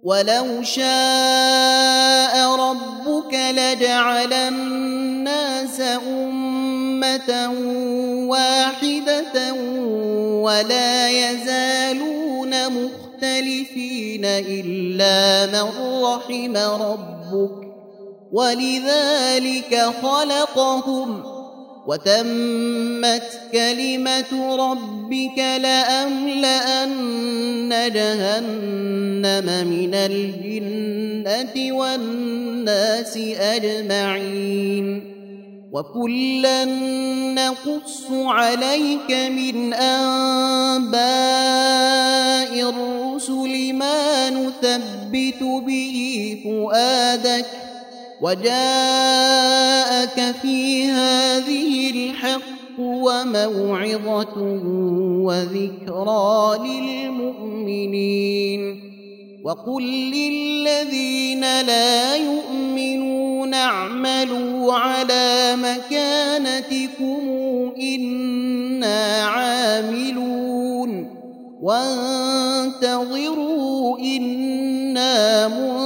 ولو شاء ربك لجعل الناس أمة واحدة ولا يزالون مختلفين إلا من رحم ربك ولذلك خلقهم وتمت كلمة ربك لأملأن جهنم من الجنة والناس أجمعين وكلا نقص عليك من أنباء الرسل ما نثبت به فؤادك وجاءك في هذه الحق وموعظة وذكرى للمؤمنين وقل للذين لا يؤمنون اعملوا على مكانتكم إنا عاملون وانتظروا إنا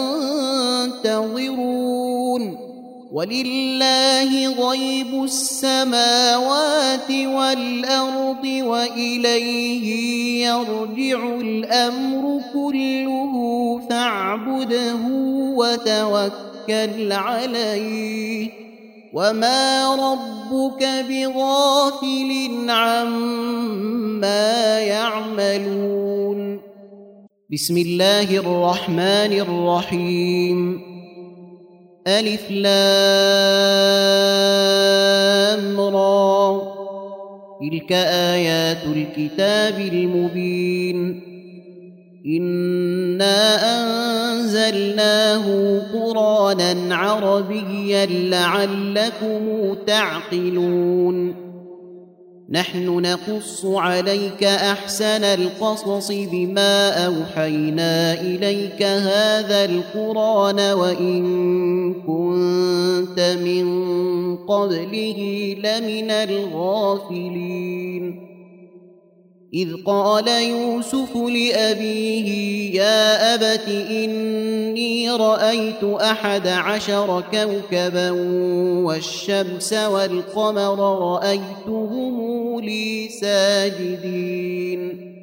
منتظرون ولله غيب السماوات والأرض وإليه يرجع الأمر كله فاعبده وتوكل عليه وما ربك بغافل عما يعملون بسم الله الرحمن الرحيم ألف لام را تلك آيات الكتاب المبين إنا أنزلناه قرآنا عربيا لعلكم تعقلون نحن نقص عليك أحسن القصص بما أوحينا إليك هذا القرآن وإن كنت من قبله لمن الغافلين إذ قال يوسف لأبيه يا أبت إني رأيت 11 كوكبا والشمس والقمر رأيتهم لي ساجدين